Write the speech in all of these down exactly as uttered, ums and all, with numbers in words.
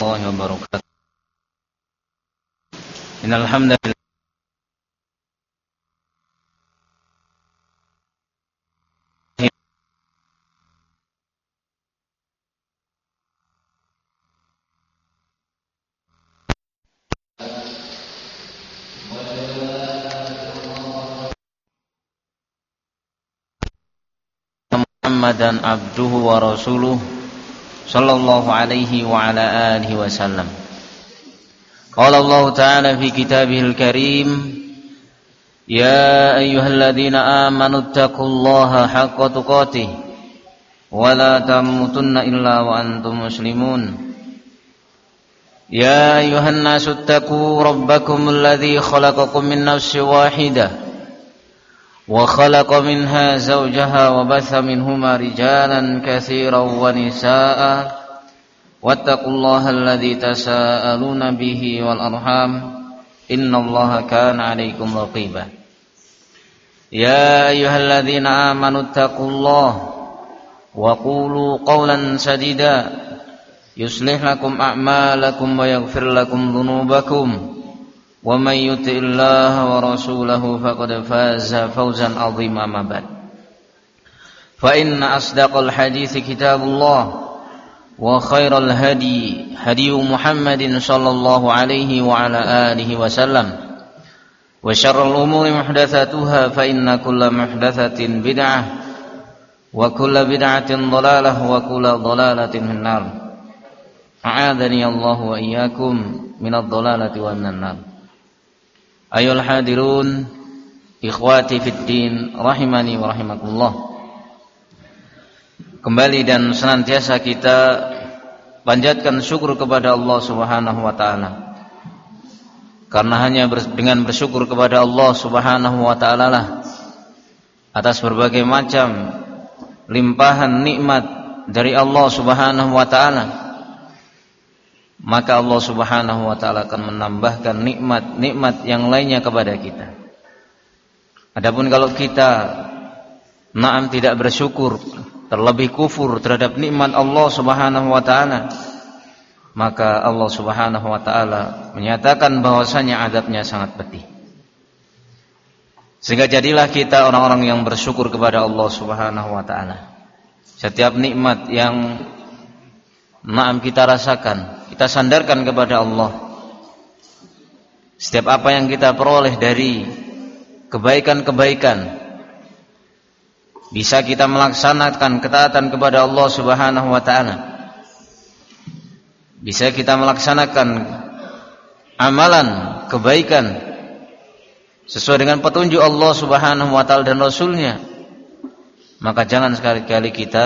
warahmatullahi wabarakatuh. Innal hamdalillah Muhammadan abduhu wa rasuluh sallallahu alaihi wa ala alihi wasallam. Qala Allah ta'ala fi kitabihil karim, ya ayyuhalladzina amanu taqullaha haqqa tuqatih wa la tamutunna illa wa antum muslimun. Ya ayyuhan nasu taqu rabbakumul ladzi khalaqakum min nafsin wahidah wa khalaqa minha zawjaha wa batha minhuma rijalan katsiran wa nisaa'a wattaqullaha alladzi tasaaluna bihi wal arham innallaha kana 'alaikum raqiba. Ya ayyuhalladzina amanu taqullaha wa qulu qawlan sadida yuslih lakum a'malakum wa yaghfir lakum dhunubakum wa may yuti'illaha wa rasulahu faqad faza fawzan 'azima ma ba'd. Fa inna asdaqal hadithi kitabullah wa khairal hadi hadi Muhammadin sallallahu alaihi wa ala alihi wasallam wa syarrul umuri muhdatsatuha fa inna kulla muhdatsatin bid'ah wa kulla bid'atin dhalalah wa kulla dhalalatin finnar. A'adani Allah wa iyyakum minadh dhalalati wa minan nar. Ayol hadirun ikhwati fid din rahimani wa rahimakumullah. Kembali dan senantiasa kita panjatkan syukur kepada Allah Subhanahu wa taala. Karena hanya dengan bersyukur kepada Allah Subhanahu wa taala lah atas berbagai macam limpahan nikmat dari Allah Subhanahu wa taala, maka Allah Subhanahu wa taala akan menambahkan nikmat-nikmat yang lainnya kepada kita. Adapun kalau kita na'am tidak bersyukur, terlebih kufur terhadap nikmat Allah Subhanahu wa taala, maka Allah Subhanahu wa taala menyatakan bahwasanya azabnya sangat pedih. Sehingga jadilah kita orang-orang yang bersyukur kepada Allah Subhanahu wa taala. Setiap nikmat yang na'am kita rasakan, kita sandarkan kepada Allah. Setiap apa yang kita peroleh dari kebaikan-kebaikan, bisa kita melaksanakan ketaatan kepada Allah Subhanahu wa taala. Bisa kita melaksanakan amalan kebaikan sesuai dengan petunjuk Allah Subhanahu wa taala dan Rasulnya, maka jangan sekali-kali kita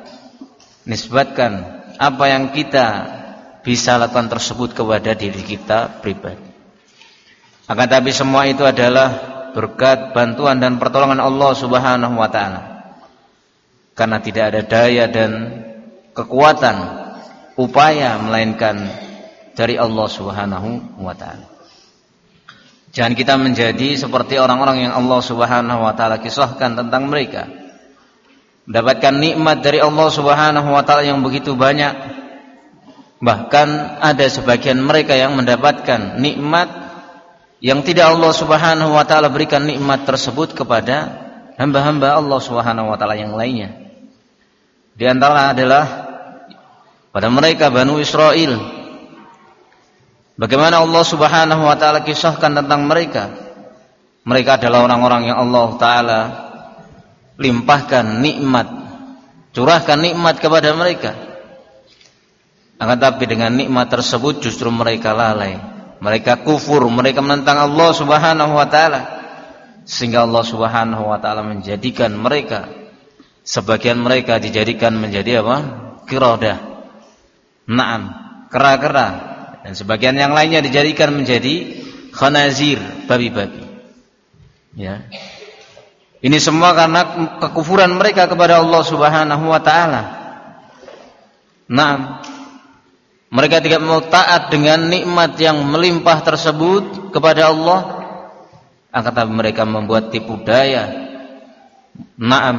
nisbatkan apa yang kita bisa lakukan tersebut kepada diri kita pribadi. Akan tapi semua itu adalah berkat bantuan dan pertolongan Allah Subhanahu wa taala. Karena tidak ada daya dan kekuatan upaya melainkan dari Allah Subhanahu wa taala. Jangan kita menjadi seperti orang-orang yang Allah Subhanahu wa taala kisahkan tentang mereka, mendapatkan nikmat dari Allah Subhanahu wa taala yang begitu banyak. Bahkan ada sebagian mereka yang mendapatkan nikmat yang tidak Allah Subhanahu wa taala berikan nikmat tersebut kepada hamba-hamba Allah Subhanahu wa taala yang lainnya. Di antara adalah pada mereka Banu Israel. Bagaimana Allah Subhanahu wa taala kisahkan tentang mereka? Mereka adalah orang-orang yang Allah taala limpahkan nikmat, curahkan nikmat kepada mereka. Akan tapi dengan nikmat tersebut justru mereka lalai, mereka kufur, mereka menentang Allah Subhanahu wa taala, sehingga Allah Subhanahu wa taala menjadikan mereka, sebagian mereka dijadikan menjadi apa? Qiradah. Naam, kera-kera, dan sebagian yang lainnya dijadikan menjadi khanazir, babi-babi. Ya. Ini semua karena kekufuran mereka kepada Allah Subhanahu wa taala. Naam. Mereka tidak mau taat dengan nikmat yang melimpah tersebut kepada Allah, akan tapi mereka membuat tipu daya. Naam,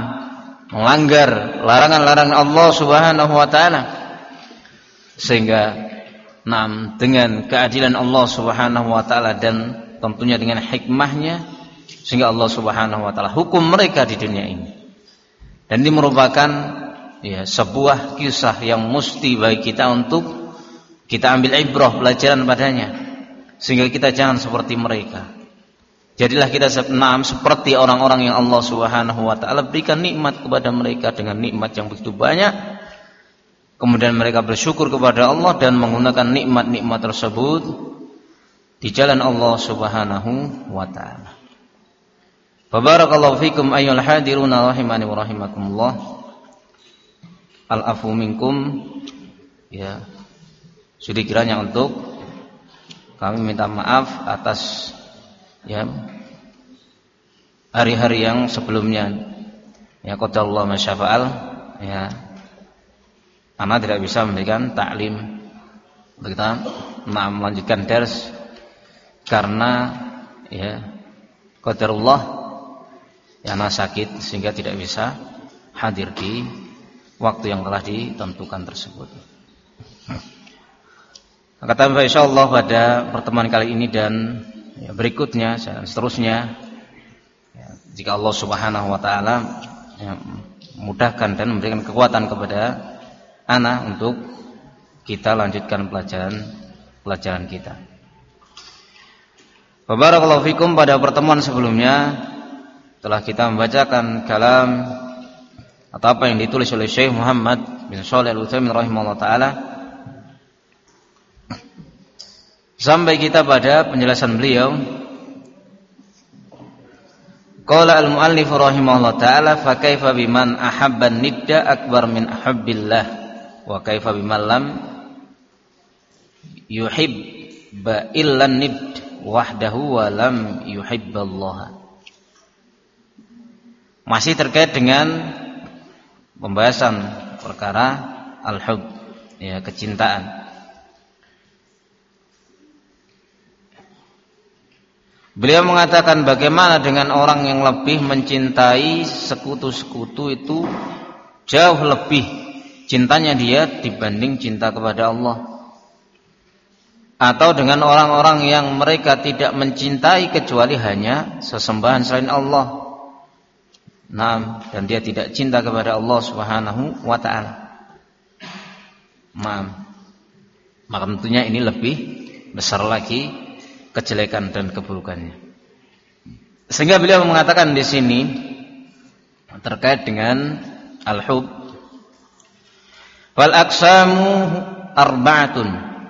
melanggar larangan-larangan Allah Subhanahu wa taala. Sehingga Naam, dengan keadilan Allah Subhanahu wa taala dan tentunya dengan hikmahnya, sehingga Allah Subhanahu wa taala hukum mereka di dunia ini. Dan ini merupakan ya sebuah kisah yang mesti bagi kita untuk kita ambil ibrah, pelajaran padanya, sehingga kita jangan seperti mereka. Jadilah kita naam seperti orang-orang yang Allah Subhanahu wa taala berikan nikmat kepada mereka dengan nikmat yang begitu banyak. Kemudian mereka bersyukur kepada Allah dan menggunakan nikmat-nikmat tersebut di jalan Allah Subhanahu wa taala. Barakallahu fikum ayyuhal hadiruna rahimani wa rahimakumullah. Al-afu minkum, ya. Sudah kiranya untuk kami minta maaf atas ya hari-hari yang sebelumnya. Ya qadarullah ma syafa'al, ya. Karena tidak bisa memberikan taklim, kita melanjutkan dars karena ya qadarullah ya ana sakit sehingga tidak bisa hadir di waktu yang telah ditentukan tersebut. Kata insyaallah pada pertemuan kali ini dan ya, berikutnya dan seterusnya ya, jika Allah Subhanahu wa taala ya, mudahkan dan memberikan kekuatan kepada ana untuk kita lanjutkan pelajaran pelajaran kita. Barakallahu fikum, pada pertemuan sebelumnya telah kita membacakan kalam atau apa yang ditulis oleh Syekh Muhammad bin Shalih Al-Utsaimin rahimahullah taala sampai kita pada penjelasan beliau. Qala al-muallif rahimahullah taala fa kaifa biman ahabba nidda akbar min ahabbillah wa kaifa biman lam yuhibba illa nid wahdahu wa lam yuhibballah. Masih terkait dengan pembahasan perkara al-hub, ya, kecintaan. Beliau mengatakan bagaimana dengan orang yang lebih mencintai sekutu-sekutu itu jauh lebih cintanya dia dibanding cinta kepada Allah. Atau dengan orang-orang yang mereka tidak mencintai kecuali hanya sesembahan selain Allah. Nah, dan dia tidak cinta kepada Allah Subhanahu wa taala. Nah, maka tentunya ini lebih besar lagi kejelekan dan keburukannya. Sehingga beliau mengatakan di sini terkait dengan al-hub, wal aqsamu arba'atun,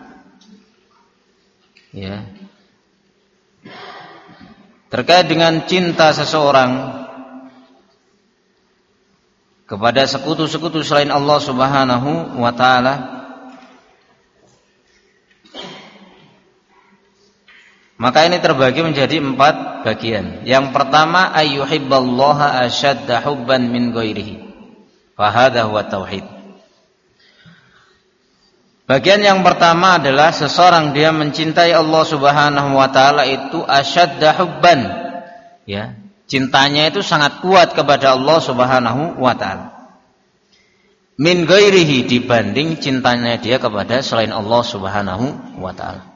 ya, terkait dengan cinta seseorang kepada sekutu-sekutu selain Allah Subhanahu wa taala, maka ini terbagi menjadi empat bagian. Yang pertama, ayyuhibballaha ashadda hubban min ghairihi, fa hadha huwa tauhid. Bagian yang pertama adalah seseorang dia mencintai Allah Subhanahu wa taala itu asyadda hubban, ya, cintanya itu sangat kuat kepada Allah Subhanahu wa taala. Min ghairihi, dibanding cintanya dia kepada selain Allah Subhanahu wa taala.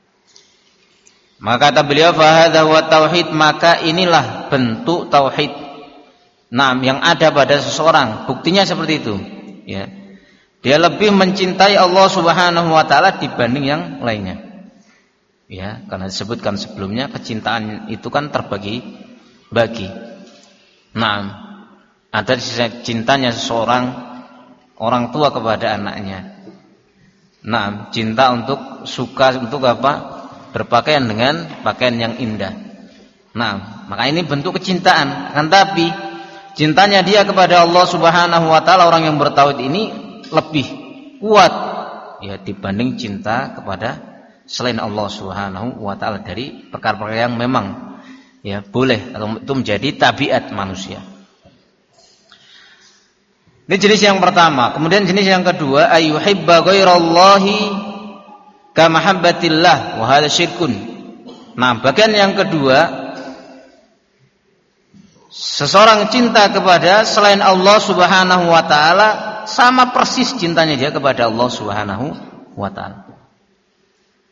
Maka kata beliau fa hadza huwa tauhid, maka inilah bentuk tauhid. Nah, yang ada pada seseorang, buktinya seperti itu, ya. Dia lebih mencintai Allah Subhanahu wa taala dibanding yang lainnya. Ya, karena disebutkan sebelumnya kecintaan itu kan terbagi bagi. Nah, ada cintanya seseorang orang tua kepada anaknya. Nah, cinta untuk suka untuk apa? Berpakaian dengan pakaian yang indah. Nah, maka ini bentuk kecintaan. Kan tapi cintanya dia kepada Allah Subhanahu wa taala, orang yang bertauhid ini lebih kuat, ya, dibanding cinta kepada selain Allah Subhanahu wa taala dari perkara-perkara yang memang, ya, boleh atau itu menjadi tabiat manusia. Ini jenis yang pertama. Kemudian jenis yang kedua, ayyuhibba ghairallahi ka mahabbatillah wa hadza syirkun. Nah, bagian yang kedua, seseorang cinta kepada selain Allah Subhanahu wa taala sama persis cintanya dia kepada Allah Subhanahu wa taala.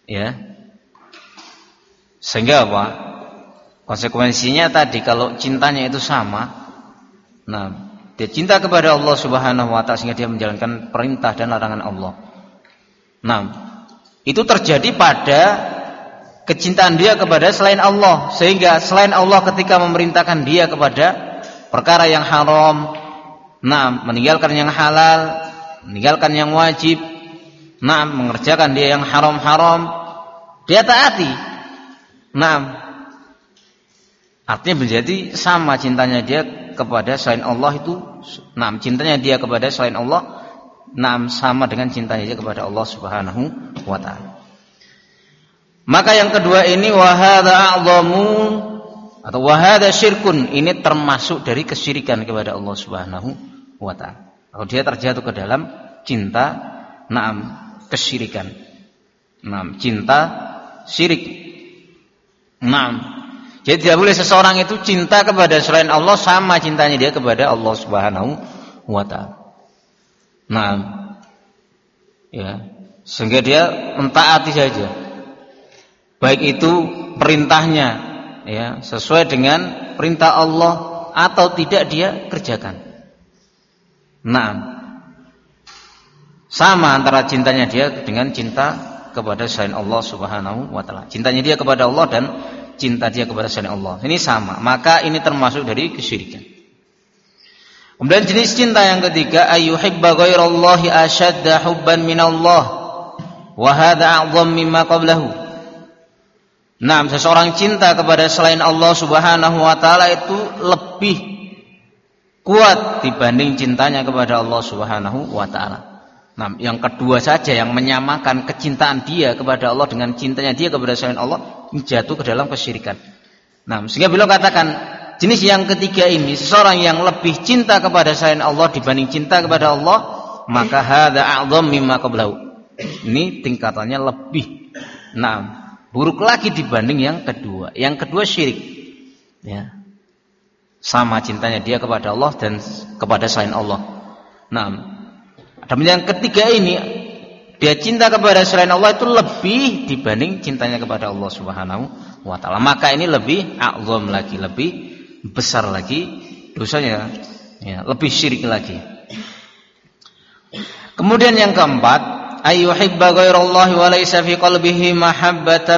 Ya. Sehingga apa? Konsekuensinya tadi kalau cintanya itu sama, nah, dia cinta kepada Allah Subhanahu wa taala sehingga dia menjalankan perintah dan larangan Allah. Nah, itu terjadi pada kecintaan dia kepada selain Allah, sehingga selain Allah ketika memerintahkan dia kepada perkara yang haram, nah, meninggalkan yang halal, meninggalkan yang wajib, nah, mengerjakan dia yang haram-haram, dia taati. Nah, artinya menjadi sama cintanya dia kepada selain Allah itu, nah, cintanya dia kepada selain Allah, nah, sama dengan cintanya dia kepada Allah Subhanahu wa taala. Maka yang kedua ini wa hadza a'zamu atau wa hadza syirkun, ini termasuk dari kesyirikan kepada Allah Subhanahu wa taala. Kalau dia terjatuh ke dalam cinta, na'am, kesyirikan. Na'am, cinta syirik. Na'am. Jadi tidak boleh seseorang itu cinta kepada selain Allah sama cintanya dia kepada Allah Subhanahu wa taala. Nah, ya, sehingga dia mentaati saja. Baik itu perintahnya, ya, sesuai dengan perintah Allah atau tidak dia kerjakan. Nah, sama antara cintanya dia dengan cinta kepada selain Allah Subhanahu wa taala. Cintanya dia kepada Allah dan cinta dia kepada selain Allah ini sama, maka ini termasuk dari kesyirikan. Kemudian jenis cinta yang ketiga, ayyuhibba ghairallahi ashadda hubban minallah wa hadza a'zam mimma qablahu. Nah, seseorang cinta kepada selain Allah Subhanahu wa taala itu lebih kuat dibanding cintanya kepada Allah Subhanahu wa taala. Nah, yang kedua saja yang menyamakan kecintaan dia kepada Allah dengan cintanya dia kepada selain Allah jatuh ke dalam kesyirikan. Nah, sehingga beliau katakan jenis yang ketiga ini, seseorang yang lebih cinta kepada selain Allah dibanding cinta kepada Allah, maka hadza a'zam mimma qablahu. Ini tingkatannya lebih, nah, buruk lagi dibanding yang kedua. Yang kedua syirik. Ya. Sama cintanya dia kepada Allah dan kepada selain Allah. Nah, dan yang ketiga ini, dia cinta kepada selain Allah itu lebih dibanding cintanya kepada Allah Subhanahu wa taala. Maka ini lebih a'zam lagi, lebih besar lagi dosanya, ya, lebih syirik lagi. Kemudian yang keempat, ayyuhibba ghairallahi wa laysa fi qalbihi mahabbatan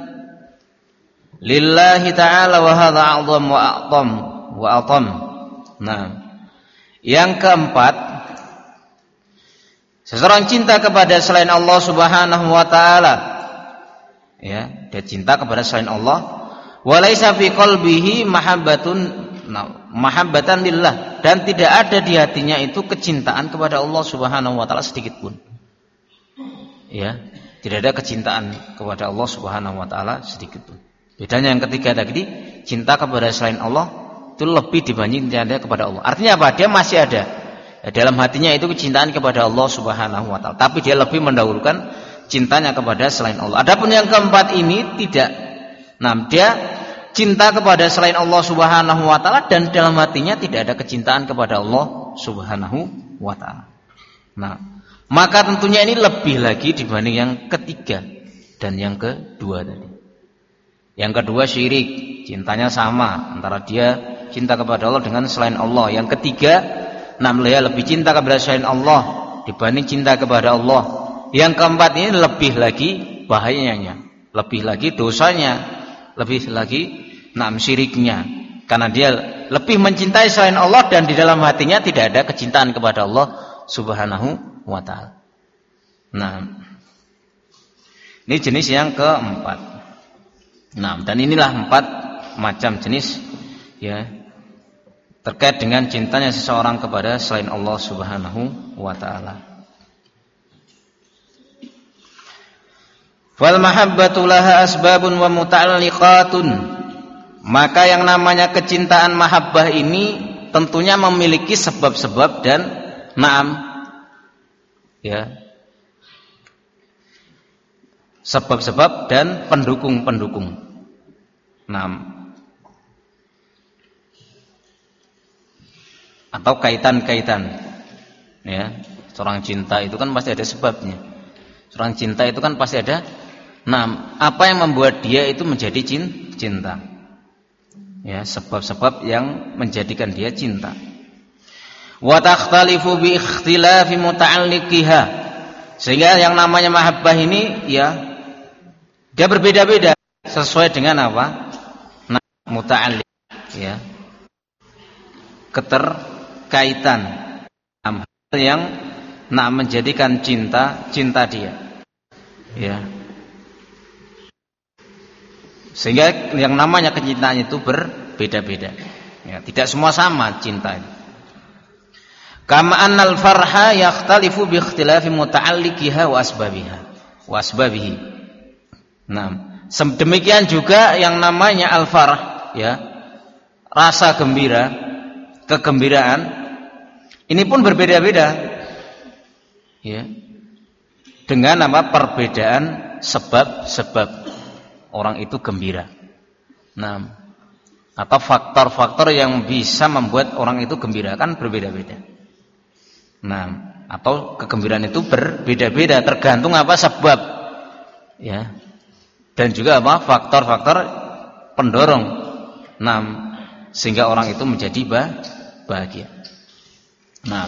lillahi ta'ala wa hadza a'zam wa a'zam wa atam. Nah, yang keempat, seseorang cinta kepada selain Allah Subhanahu wa taala, ya, dia cinta kepada selain Allah, walaisa fi qalbihi mahabbatun, nah, mahabbatan lillah, dan tidak ada di hatinya itu kecintaan kepada Allah Subhanahu wa taala sedikit pun. Ya, tidak ada kecintaan kepada Allah Subhanahu wa taala sedikit pun. Bedanya yang ketiga tadi, cinta kepada selain Allah itu lebih dibanding cinta kepada Allah. Artinya apa? Dia masih ada dalam hatinya itu kecintaan kepada Allah Subhanahu wa taala, tapi dia lebih mendahulukan cintanya kepada selain Allah. Adapun yang keempat ini tidak. Nah, dia cinta kepada selain Allah Subhanahu wa taala dan dalam hatinya tidak ada kecintaan kepada Allah Subhanahu wa taala. Nah, maka tentunya ini lebih lagi dibanding yang ketiga dan yang kedua tadi. Yang kedua syirik, cintanya sama antara dia cinta kepada Allah dengan selain Allah. Yang ketiga, nah, dia lebih cinta kepada selain Allah dibanding cinta kepada Allah. Yang keempat ini lebih lagi bahayanya, lebih lagi dosanya, lebih lagi nam syiriknya, karena dia lebih mencintai selain Allah dan di dalam hatinya tidak ada kecintaan kepada Allah Subhanahu wa taala. Nah, ini jenis yang keempat. Nah, dan inilah empat macam jenis, ya, terkait dengan cintanya seseorang kepada selain Allah Subhanahu wa taala. Wal mahabbatu laha asbabun wa muta'alliqatun. Maka yang namanya kecintaan mahabbah ini tentunya memiliki sebab-sebab dan na'am, ya, sebab-sebab dan pendukung-pendukung. Na'am, atau kaitan-kaitan, ya. Seorang cinta itu kan pasti ada sebabnya. Seorang cinta itu kan pasti ada Nah, apa yang membuat dia itu menjadi cinta? Ya, sebab-sebab yang menjadikan dia cinta. Wa takhtalifu bi ikhtilafi muta'alliqiha. Sehingga yang namanya mahabbah ini ya dia berbeda-beda sesuai dengan apa? Nah, muta'alliq ya. Keterkaitan yang nah menjadikan cinta cinta dia. Ya. Sehingga yang namanya kecintaan itu berbeda-beda. Ya, tidak semua sama cinta. Kama annal farha yakhtalifu bi ikhtilafi muta'alliqiha wa asbabiha wa asbabihi. Nah, demikian juga yang namanya al-farh ya, rasa gembira, kegembiraan ini pun berbeda-beda. Ya. Dengan apa? Perbedaan sebab-sebab orang itu gembira. Nah, atau faktor-faktor yang bisa membuat orang itu gembira kan berbeda-beda. Nah, atau kegembiraan itu berbeda-beda tergantung apa sebab. Ya. Dan juga apa? Faktor-faktor pendorong. Nah, sehingga orang itu menjadi bahagia. Nah,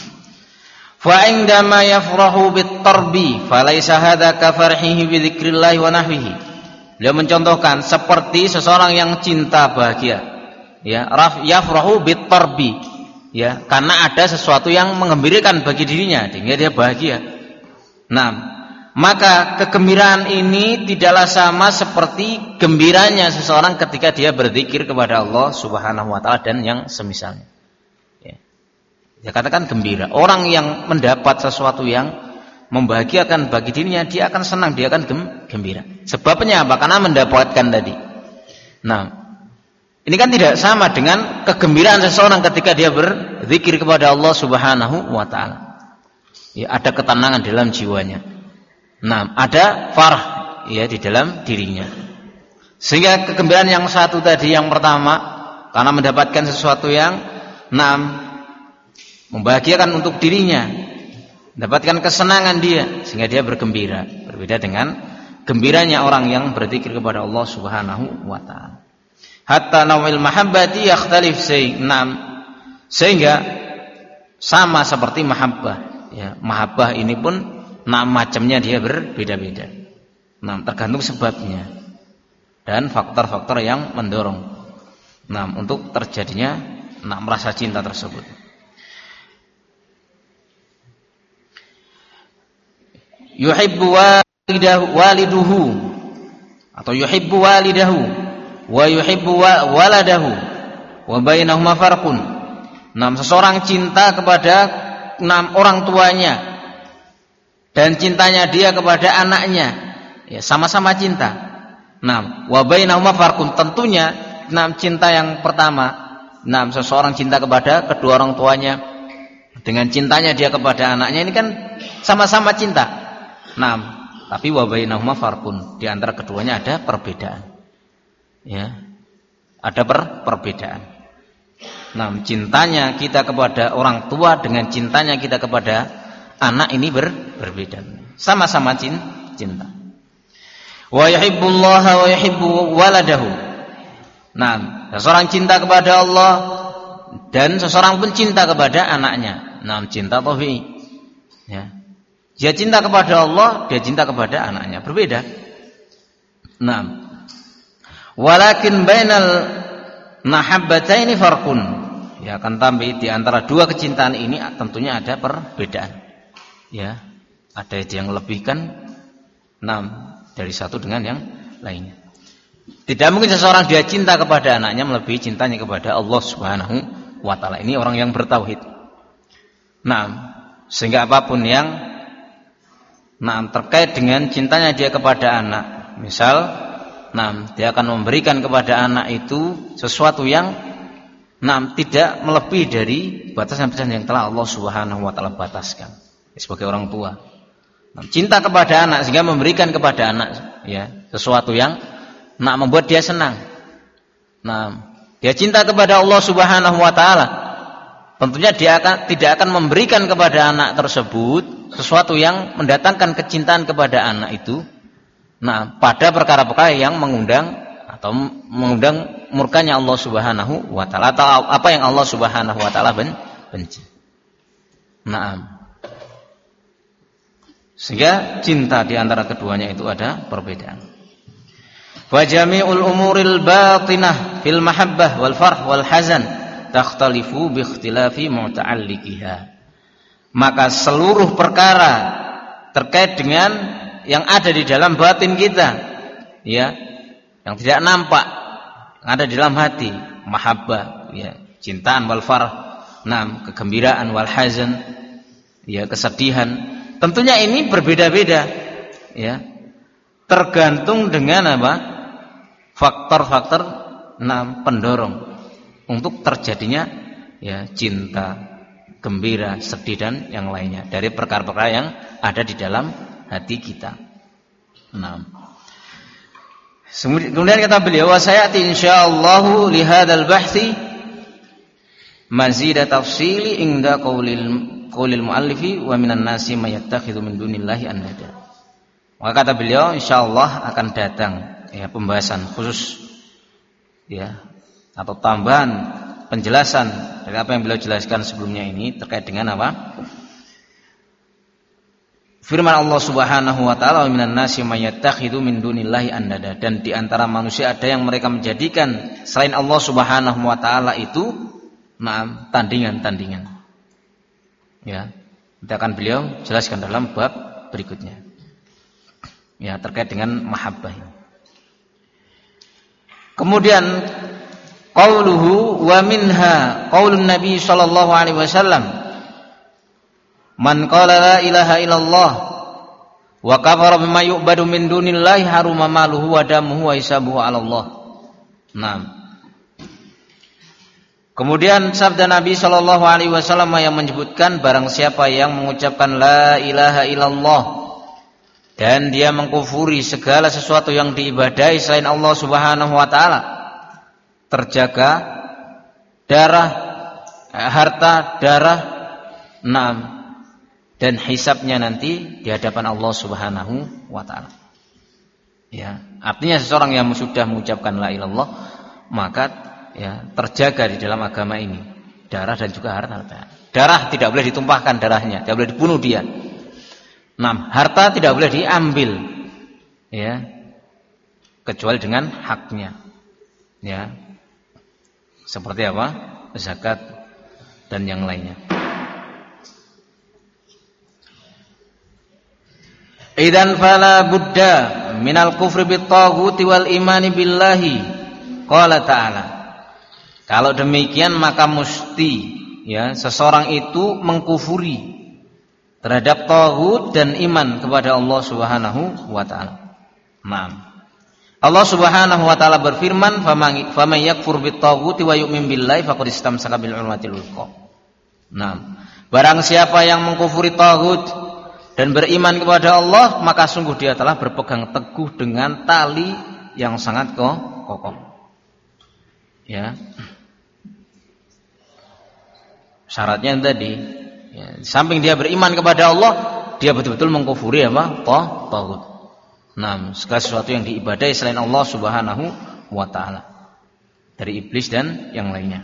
fa indama yafrahu bit-tarbi falaysa hadza ka farhihi bi dzikrillah wa nahwihi. Dia mencontohkan seperti seseorang yang cinta bahagia, ya, yafrahu bit-tarbi, ya, karena ada sesuatu yang menggembirakan bagi dirinya, sehingga dia bahagia. Nah, maka kegembiraan ini tidaklah sama seperti gembiranya seseorang ketika dia berzikir kepada Allah Subhanahu wa taala dan yang semisalnya. Ya. Ya, katakan gembira. Orang yang mendapat sesuatu yang membahagiakan bagi dirinya, dia akan senang, dia akan gembira. Sebabnya apa? Karena mendapatkan tadi. Nah, ini kan tidak sama dengan kegembiraan seseorang ketika dia berzikir kepada Allah Subhanahu wa taala. Ya, ada ketenangan dalam jiwanya. Nah, ada farah ya di dalam dirinya. Sehingga kegembiraan yang satu tadi, yang pertama, karena mendapatkan sesuatu yang enam membahagiakan untuk dirinya, mendapatkan kesenangan dia, sehingga dia bergembira. Berbeda dengan gembiranya orang yang berzikir kepada Allah Subhanahu wa taala. Hatta nawil mahabbati yakhtalif enam, sehingga sama seperti mahabbah. Ya, mahabbah ini pun enam macamnya dia berbeda-beda. Nah, tergantung sebabnya dan faktor-faktor yang mendorong. Nah, untuk terjadinya nah, merasa cinta tersebut. Yuhibbu walidahu waliduhu atau yuhibbu walidahu wa yuhibbu waladahu wa bainahuma farqun. Nah, seseorang cinta kepada enam orang tuanya dan cintanya dia kepada anaknya, ya sama-sama cinta. Nah, wa bainahuma farqun, tentunya enam cinta yang pertama, enam seseorang cinta kepada kedua orang tuanya dengan cintanya dia kepada anaknya ini kan sama-sama cinta. Nah, tapi wa bainahuma farqun, di antara keduanya ada perbedaan. Ya. Ada per perbedaan. Nah, cintanya kita kepada orang tua dengan cintanya kita kepada anak ini ber berbeda. Sama-sama cinta. Wa yuhibbullaha wa yuhibbu waladahu. Nah, seseorang cinta kepada Allah dan seseorang pun cinta kepada anaknya. Nah, cinta tauhid. Ya. Dia cinta kepada Allah, dia cinta kepada anaknya. Berbeda. Nah, walakin bainal mahabbataini farqun. Ya, akan tapi di antara dua kecintaan ini tentunya ada perbedaan. Ya, ada yang lebihkan enam dari satu dengan yang lainnya. Tidak mungkin seseorang dia cinta kepada anaknya melebihi cintanya kepada Allah Subhanahu wa taala. Ini orang yang bertauhid. Nah, sehingga apapun yang nah terkait dengan cintanya dia kepada anak, misal nah dia akan memberikan kepada anak itu sesuatu yang nah tidak melebihi dari batasan-batasan yang telah Allah Subhanahu wa taala bataskan sebagai orang tua. Nah, cinta kepada anak sehingga memberikan kepada anak ya sesuatu yang nak membuat dia senang. Nah, dia cinta kepada Allah Subhanahu wa taala. Tentunya dia akan tidak akan memberikan kepada anak tersebut sesuatu yang mendatangkan kecintaan kepada anak itu. Nah, pada perkara-perkara yang mengundang atau mengundang murkanya Allah Subhanahu wa taala atau apa yang Allah Subhanahu wa taala benci. Nah, sehingga cinta di antara keduanya itu ada perbedaan. Wa jami'ul umuril batinah fil mahabbah wal farh wal hazan takhtalifu bi ikhtilafi muta'alliqiha. Maka seluruh perkara terkait dengan yang ada di dalam batin kita, ya, yang tidak nampak, yang ada di dalam hati, mahabbah, ya, cintaan wal farh, nam, kegembiraan wal hazan, ya, kesedihan. Tentunya ini berbeda-beda, ya, tergantung dengan apa? Faktor-faktor nam pendorong untuk terjadinya, ya, cinta, gembira, sedih dan yang lainnya dari perkara-perkara yang ada di dalam hati kita. Nah, kemudian kata beliau, wa sayati insyaallah li hadzal bahthi mazida tafsili inda qaulil qaulil muallifi wa minan nasi may yattakhidhu min dunillahi andada. Maka kata beliau, insyaallah akan datang, ya, pembahasan khusus, ya, atau tambahan penjelasan dari apa yang beliau jelaskan sebelumnya ini terkait dengan apa? Firman Allah Subhanahu wa taala, "Wa minan nasi may yattakhidhu min dunillahi andada." Dan di antara manusia ada yang mereka menjadikan selain Allah Subhanahu wa taala itu, nah, tandingan-tandingan. Ya, nanti akan beliau jelaskan dalam bab berikutnya. Ya, terkait dengan mahabbah. Kemudian qauluhu wa minha qaulun Nabi sallallahu alaihi wasallam, man qala la ilaha illallah wa kafara bima yu'badu min dunillahi haruma maluhu wa damuhu wa hisabuhu 'ala Allah. Naam. Kemudian sabda Nabi sallallahu alaihi wasallam yang menyebutkan barang siapa yang mengucapkan la ilaha illallah dan dia mengkufuri segala sesuatu yang diibadahi selain Allah Subhanahu wa taala, terjaga darah, harta, darah, naam, dan hisabnya nanti di hadapan Allah Subhanahu wa taala. Ya, artinya seseorang yang sudah mengucapkan la ilallah, maka, ya, terjaga di dalam agama ini darah dan juga harta. Darah tidak boleh ditumpahkan darahnya, tidak boleh dibunuh dia. Nah, harta tidak boleh diambil, ya, kecuali dengan haknya. Ya. Seperti apa? Zakat dan yang lainnya. Idzan fala budda minal kufri bit taghuti wal imani billahi. Qala ta'ala. Kalau demikian maka mesti, ya, seseorang itu mengkufuri terhadap taghut dan iman kepada Allah Subhanahu wa taala. Naam. Allah Subhanahu wa taala berfirman, "Faman yakfur bit taghuti wa yu'min billahi faqad istamsaka bil urwatil wuthqa." Naam. Barang siapa yang mengkufuri taghut dan beriman kepada Allah, maka sungguh dia telah berpegang teguh dengan tali yang sangat kokoh. Ya. Syaratnya tadi, ya, samping dia beriman kepada Allah, dia betul-betul mengkufuri apa? Taghut. Nah, segala sesuatu yang diibadahi selain Allah Subhanahu wa taala dari iblis dan yang lainnya.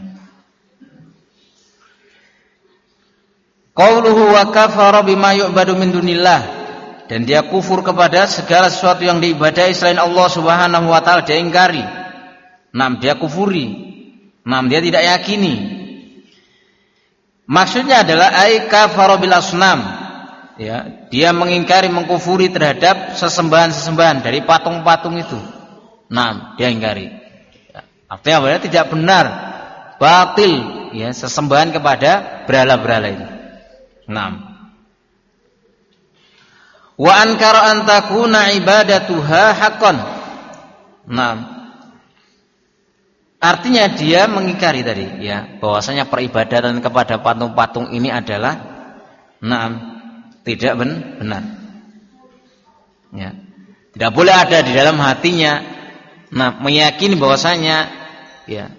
Qauluhu wa kafara bima yu'badu min dunillah, dan dia kufur kepada segala sesuatu yang diibadahi selain Allah Subhanahu wa taala, dia ingkari. Nah, dia kufuri. Nah, dia tidak yakini. Maksudnya adalah ai kafara bil asnam. Ya, dia mengingkari, mengkufuri terhadap sesembahan-sesembahan dari patung-patung itu. Nah, dia ingkari. Ya, artinya apa? Tidak benar, batil, ya, sesembahan kepada berhala-berhala itu. Nah, wa ankara an takuna ibadatuha haqqan. Nah, artinya dia mengingkari tadi, ya, bahwasanya peribadatan kepada patung-patung ini adalah, nah, tidak benar. Ya. Tidak boleh ada di dalam hatinya, nah, meyakini bahwasanya, ya,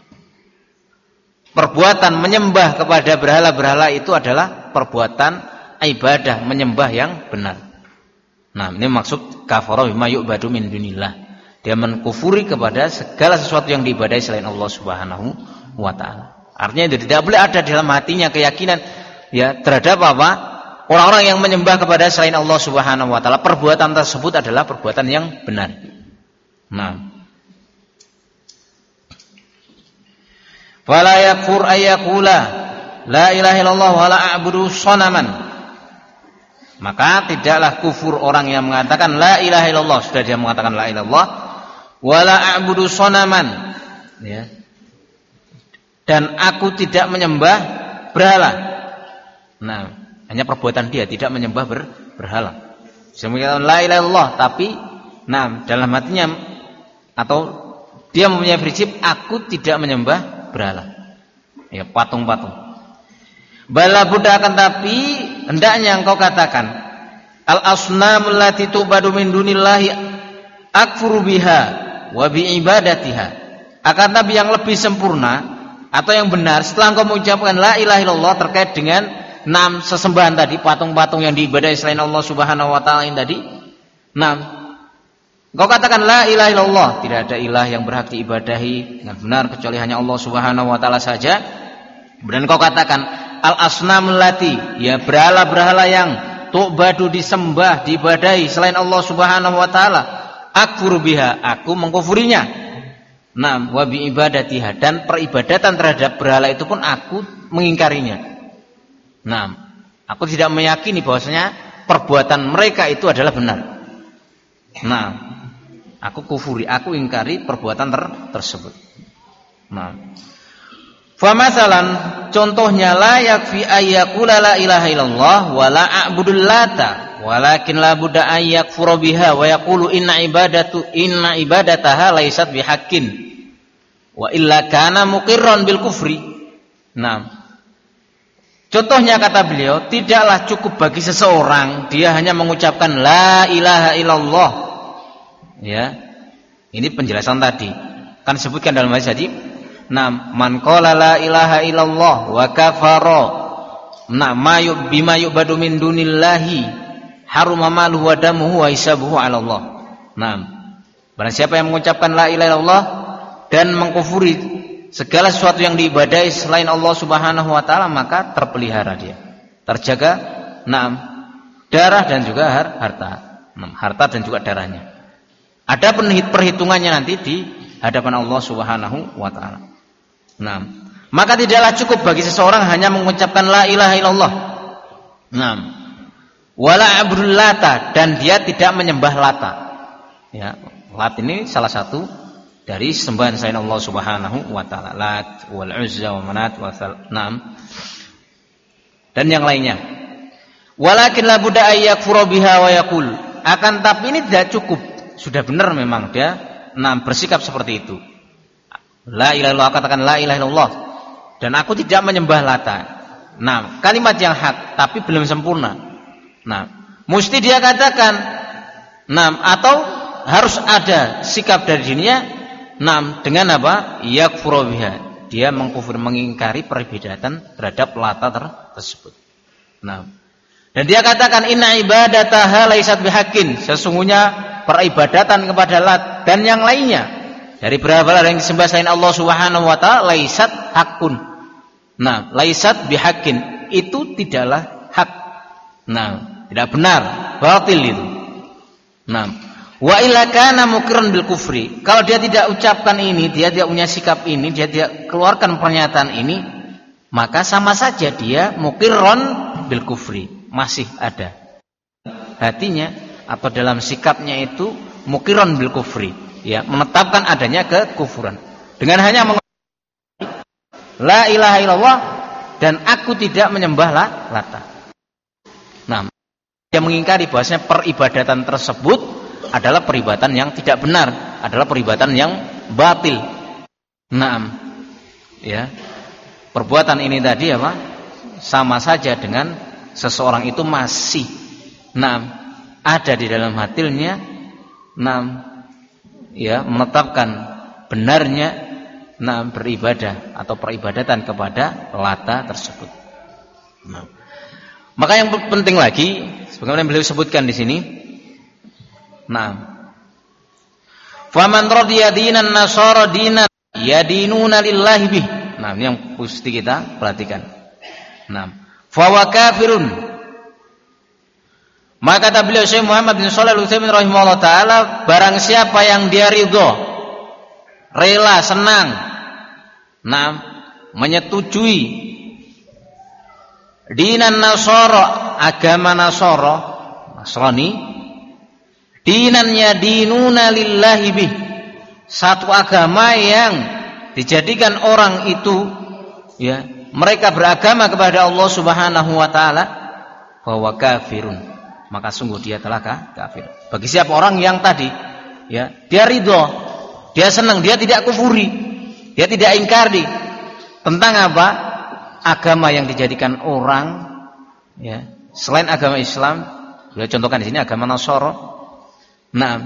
perbuatan menyembah kepada berhala-berhala itu adalah perbuatan ibadah, menyembah yang benar. Nah, ini maksud kafara bima yu'badu min dunillah. Dia mengkufuri kepada segala sesuatu yang diibadahi selain Allah Subhanahu wa taala. Artinya itu tidak boleh ada dalam hatinya keyakinan ya terhadap apa? Orang-orang yang menyembah kepada selain Allah Subhanahu wa taala, perbuatan tersebut adalah perbuatan yang benar. Nah, fala yakfur ayyakula la ilaha illallah wa la a'budu shanaman. Maka tidaklah kufur orang yang mengatakan la ilaha illallah, sudah dia mengatakan la ilaha illallah, wa la a'budu shanaman, ya. Dan aku tidak menyembah berhala. Nah, hanya perbuatan dia tidak menyembah ber, berhala. Dia mengatakan la ilaha illallah, tapi nah dalam hatinya atau dia mempunyai prinsip aku tidak menyembah berhala. Ya, patung-patung. Bala Buddha akan tapi hendaknya engkau katakan al asnamul lati tubadu min dunillahi akfuru biha wa bi ibadatiha. Akan tapi yang lebih sempurna atau yang benar setelah engkau mengucapkan la ilaha illallah terkait dengan enam sesembahan tadi, patung-patung yang diibadahi selain Allah Subhanahu wa taala yang tadi. enam Engkau katakan la ilaha illallah, tidak ada ilah yang berhak diibadahi dengan benar kecuali hanya Allah Subhanahu wa taala saja. Kemudian engkau katakan al asnamul lati, ya berhala-berhala yang tu'badu disembah, diibadahi selain Allah Subhanahu wa taala, akfuru biha, aku mengkufurinya. Nah, wa bi ibadatiha, dan peribadatan terhadap berhala itu pun aku mengingkarinya. Nah, aku tidak meyakini bahwasanya perbuatan mereka itu adalah benar. Nah, aku kufuri, aku ingkari perbuatan ter tersebut. Nah, fa masalan, contohnya la yakfi ayyakula la ilaha illallah wa la a'budul lata walakin la budda ayyakfura biha wa yaqulu inna ibadatu inna ibadataha laysat bihaqqin wa illa kana muqirran bil kufri. Nah, contohnya kata beliau, tidaklah cukup bagi seseorang dia hanya mengucapkan la ilaha illallah. Ya. Ini penjelasan tadi. Kan disebutkan dalam hadis tadi, nah, man qala la ilaha illallah wa kafara nah ma bima yu'badu min dunillahi haruma maluhu wa damuhu wa hisabuhu 'ala Allah. Nah, barang siapa yang mengucapkan la ilaha illallah dan mengkufuri segala sesuatu yang diibadahi selain Allah Subhanahu wa taala, maka terpelihara dia, terjaga nah darah dan juga harta. Nah, harta dan juga darahnya. Ada perhitungannya nanti di hadapan Allah Subhanahu wa taala. Nah, maka tidaklah cukup bagi seseorang hanya mengucapkan la ilaha illallah. Nah, wala abdul lata, dan dia tidak menyembah lata. Ya, lat ini salah satu dari sembahan selain Allah Subhanahu wa taala. Lat wal uzza wa manat wa nam dan yang lainnya. Walakin la budda ayyakfura biha wa yaqul. Akan tapi ini tidak cukup. Sudah benar memang dia nam bersikap seperti itu. La ilaha illallah, katakan la ilaha illallah dan aku tidak menyembah lata. Nah, kalimat yang hak tapi belum sempurna. Nah, mesti dia katakan, nah, atau harus ada sikap dari dirinya, nah, dengan apa? Yakfuru biha, dia mengkufur, mengingkari peribadatan terhadap lata tersebut. Nah, dan dia katakan inna ibadataha laisat bihaqqin, sesungguhnya peribadatan kepada lat dan yang lainnya dari berhala yang disembah selain Allah Subhanahu wa taala laisat haqqun. Nah, laisat bihaqqin, itu tidaklah hak. Nah, tidak benar, batil itu. Nah, wa illa kana mukirran bil kufri. Kalau dia tidak ucapkan ini, dia tidak punya sikap ini, dia tidak keluarkan pernyataan ini, maka sama saja dia mukirran bil kufri, masih ada hatinya atau dalam sikapnya itu mukirran bil kufri, ya, menetapkan adanya kekufuran dengan hanya mengucapkan la ilaha illallah dan aku tidak menyembah lata. Nah, dia mengingkari bahwasanya peribadatan tersebut adalah peribadatan yang tidak benar, adalah peribadatan yang batil. Naam. Ya. Perbuatan ini tadi apa? Sama saja dengan seseorang itu masih naam ada di dalam hatinya, naam ya, menetapkan benarnya naam beribadah atau peribadatan kepada lata tersebut. Naam. Maka yang penting lagi, sebagaimana beliau sebutkan di sini, Nah, faman radiya dinan nasara dinan yadinuna lillahi bih. Nah, ini yang mesti kita perhatikan. Nah, fa wa kafirun. Maka kata beliau Syekh Muhammad bin Shalih Al-Utsaimin rahimahullah taala, barang siapa yang dia ridho, rela, senang, nah, menyetujui dinan nasara, agama nasara, Nasrani, dinannya dinuna lillahi bih, satu agama yang dijadikan orang itu, ya, mereka beragama kepada Allah Subhanahu wa taala, bahwa kafirun, maka sungguh dia telah kafir. Bagi siapa orang yang tadi, ya, dia ridho, dia senang, dia tidak kufuri, dia tidak ingkari tentang apa? Agama yang dijadikan orang, ya, selain agama Islam. Beliau contohkan di sini agama Nasara. Nah,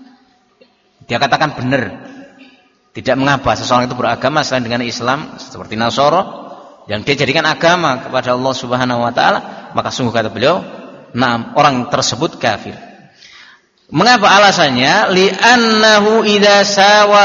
dia katakan benar, tidak mengapa seseorang itu beragama selain dengan Islam seperti Nasara yang dia jadikan agama kepada Allah Subhanahu wa taala, maka sungguh kata beliau, nah, orang tersebut kafir. Mengapa alasannya? Li'annahu idza sawa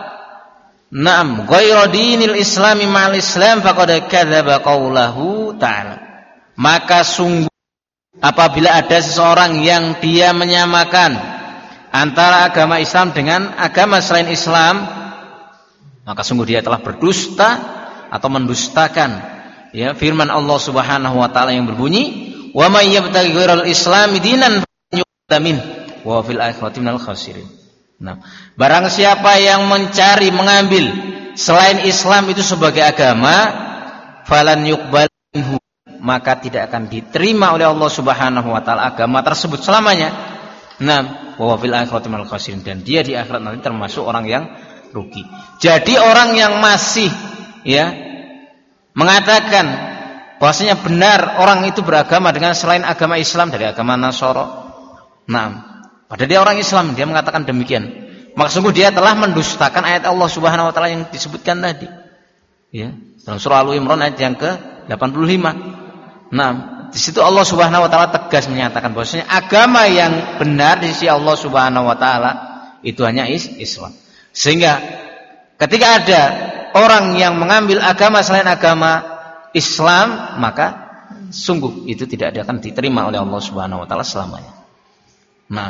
na'am ghairu dinil islami ma'al islam faqad kadzaba qaulahu ta'ala. Maka sungguh apabila ada seseorang yang dia menyamakan antara agama Islam dengan agama selain Islam, maka sungguh dia telah berdusta atau mendustakan, ya, firman Allah Subhanahu wa taala yang berbunyi, wa may yabtaghi ghairal islami dinan yuqta min wa fil akhirati minal khasirin. Nah, barang siapa yang mencari, mengambil selain Islam itu sebagai agama, falan yuqbal minhu, maka tidak akan diterima oleh Allah Subhanahu wa taala agama tersebut selamanya. Nah, wa fil akhirati minal khasirin, dan dia di akhirat nanti termasuk orang yang rugi. Jadi orang yang masih, ya, mengatakan bahwasanya benar orang itu beragama dengan selain agama Islam dari agama Nasara, nah, padahal dia orang Islam, dia mengatakan demikian, maka sungguh dia telah mendustakan ayat Allah Subhanahu wa taala yang disebutkan tadi, ya, dalam surah Al-Imran ayat yang ke delapan puluh lima. Nah, di situ Allah Subhanahu wa taala tegas menyatakan bahwasanya agama yang benar di sisi Allah Subhanahu wa taala itu hanya Islam. Sehingga ketika ada orang yang mengambil agama selain agama Islam, maka sungguh itu tidak akan diterima oleh Allah Subhanahu wa taala selamanya. Nah,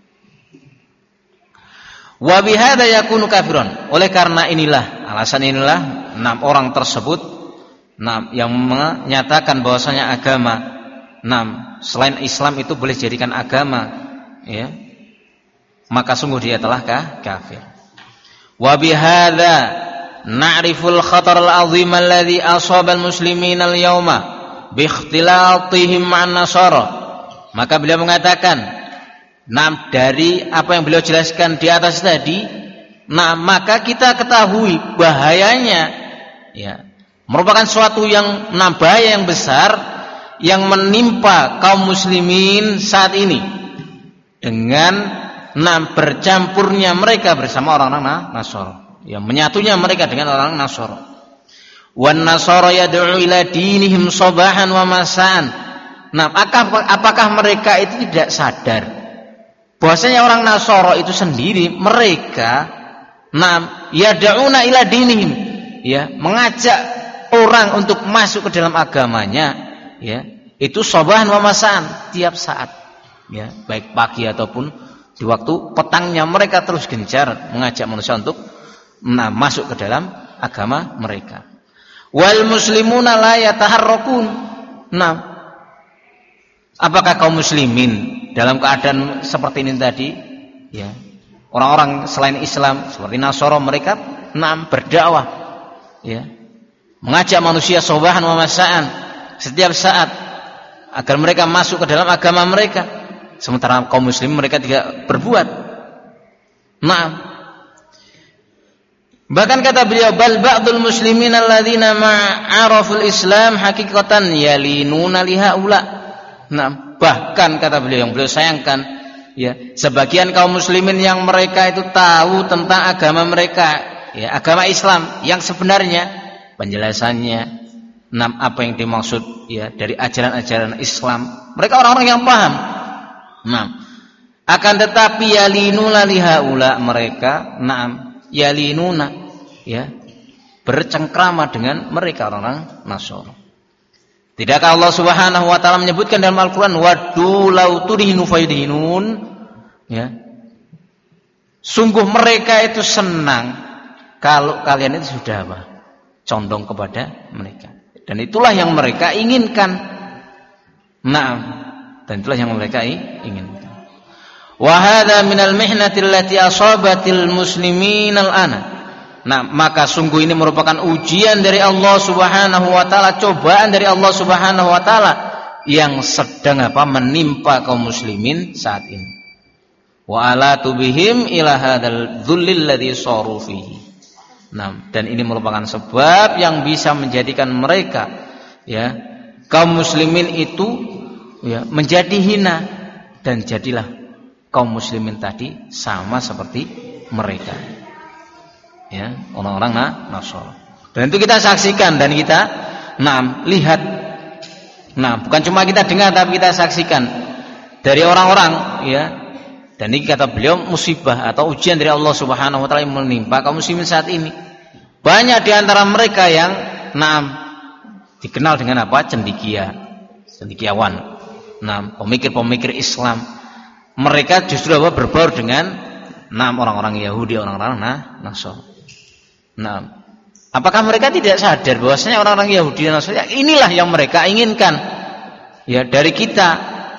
wa bihadza yakunu kafiran. Oleh karena inilah, alasan inilah, enam orang tersebut, enam yang menyatakan bahwasanya agama enam selain Islam itu boleh dijadikan agama, ya, maka sungguh dia telah kafir. Wa bihadza na'riful khatar al-'azim alladhi asaba al-muslimin al-yawma bi ikhtilatihim ma'an nasara. Maka beliau mengatakan, nah, dari apa yang beliau jelaskan di atas tadi, nah, maka kita ketahui bahayanya, ya, merupakan suatu yang nah, bahaya yang besar yang menimpa kaum muslimin saat ini dengan nah, bercampurnya mereka bersama orang-orang Nasara, ya, menyatunya mereka dengan orang Nasara. Wan Nasara yad'u ila dinihim sabahan wa masaan. Nah, apakah, apakah mereka itu tidak sadar bahwasanya orang Nasara itu sendiri mereka nah yad'una ila dinihim, ya, mengajak orang untuk masuk ke dalam agamanya, ya, itu sabahan wa masaan, tiap saat, ya, baik pagi ataupun di waktu petangnya mereka terus gencar mengajak manusia untuk nah, masuk ke dalam agama mereka. Wal muslimuna la yataharrakun. Nah, apakah kaum muslimin dalam keadaan seperti ini tadi, ya, orang-orang selain Islam seperti Nasara, mereka nah, berdakwah, ya, mengajak manusia sobahan wa masaan setiap saat agar mereka masuk ke dalam agama mereka. Sementara kaum muslim mereka tidak berbuat. Nah, bahkan kata beliau, bal ba'dul muslimin alladzina ma'araful Islam haqiqatan yalinuna lihaula. Nah, bahkan kata beliau yang beliau sayangkan, ya, sebagian kaum muslimin yang mereka itu tahu tentang agama mereka, ya, agama Islam yang sebenarnya, penjelasannya, nah, apa yang dimaksud, ya, dari ajaran-ajaran Islam, mereka orang-orang yang paham. Nah, Akan tetapi yalinuna lihaula, mereka na'am yalinuna, ya, bercengkrama dengan mereka orang Nasara. Tidakkah Allah Subhanahu wa taala menyebutkan dalam Al-Qur'an waddu law tudhinu fayudhinun, ya. Sungguh mereka itu senang kalau kalian itu sudah apa? Condong kepada mereka. Dan itulah yang mereka inginkan. Naam. Dan itulah yang mereka inginkan. Wa hadza minal mihnati allati asabatil muslimin al-ana. Nah, maka sungguh ini merupakan ujian dari Allah Subhanahu wa taala, cobaan dari Allah Subhanahu wa taala yang sedang apa? Menimpa kaum muslimin saat ini. Wa ala tubihim ila hadzal dhullil ladzi saru fihi. Nah, dan ini merupakan sebab yang bisa menjadikan mereka, ya, kaum muslimin itu, ya, menjadi hina, dan jadilah kaum muslimin tadi sama seperti mereka. Ya, orang-orang Nasara. Dan itu kita saksikan dan kita nah, lihat. Nah, bukan cuma kita dengar tapi kita saksikan dari orang-orang, ya. Dan ini kata beliau musibah atau ujian dari Allah Subhanahu wa taala yang menimpa kaum muslimin saat ini. Banyak di antara mereka yang nah, dikenal dengan apa? Cendekia, cendekiawan. Nah, pemikir-pemikir Islam. Mereka justru apa? Berbaur dengan nah, orang-orang Yahudi, orang-orang nah, Nasara. Nah, apakah mereka tidak sadar bahwasanya orang-orang Yahudi dan Nasrani inilah yang mereka inginkan, ya, dari kita?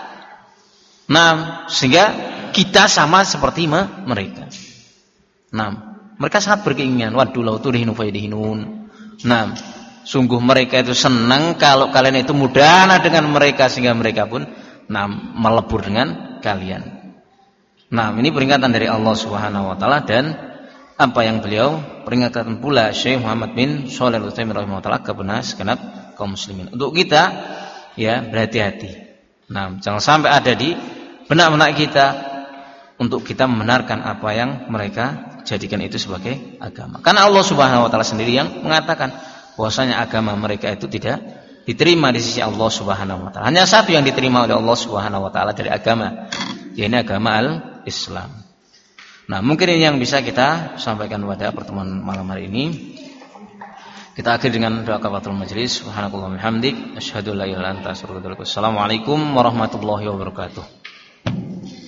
Nah, sehingga kita sama seperti mereka. Nah, mereka sangat berkeinginan, waduh lau tudhinu fayudhinun. Nah, sungguh mereka itu senang kalau kalian itu mudahana dengan mereka sehingga mereka pun nah, melebur dengan kalian. Nah, ini peringatan dari Allah Subhanahu wa taala dan apa yang beliau peringatkan pula Syekh Muhammad bin Shalih Al-Utsaimin rahimahullah kepada segenap kaum muslimin. Untuk kita, ya, berhati-hati. Nah, jangan sampai ada di benak-benak kita untuk kita membenarkan apa yang mereka jadikan itu sebagai agama. Karena Allah Subhanahu wa taala sendiri yang mengatakan bahwasanya agama mereka itu tidak diterima di sisi Allah Subhanahu wa taala. Hanya satu yang diterima oleh Allah Subhanahu wa taala dari agama, yaitu agama al-Islam. Nah, mungkin ini yang bisa kita sampaikan pada pertemuan malam hari ini. Kita akhiri dengan doa kafaratul majelis. Subhanakallahumma hamdik, asyhadu an la ilaha illa anta, astaghfiruka wa atubu ilaik. Assalamualaikum warahmatullahi wabarakatuh.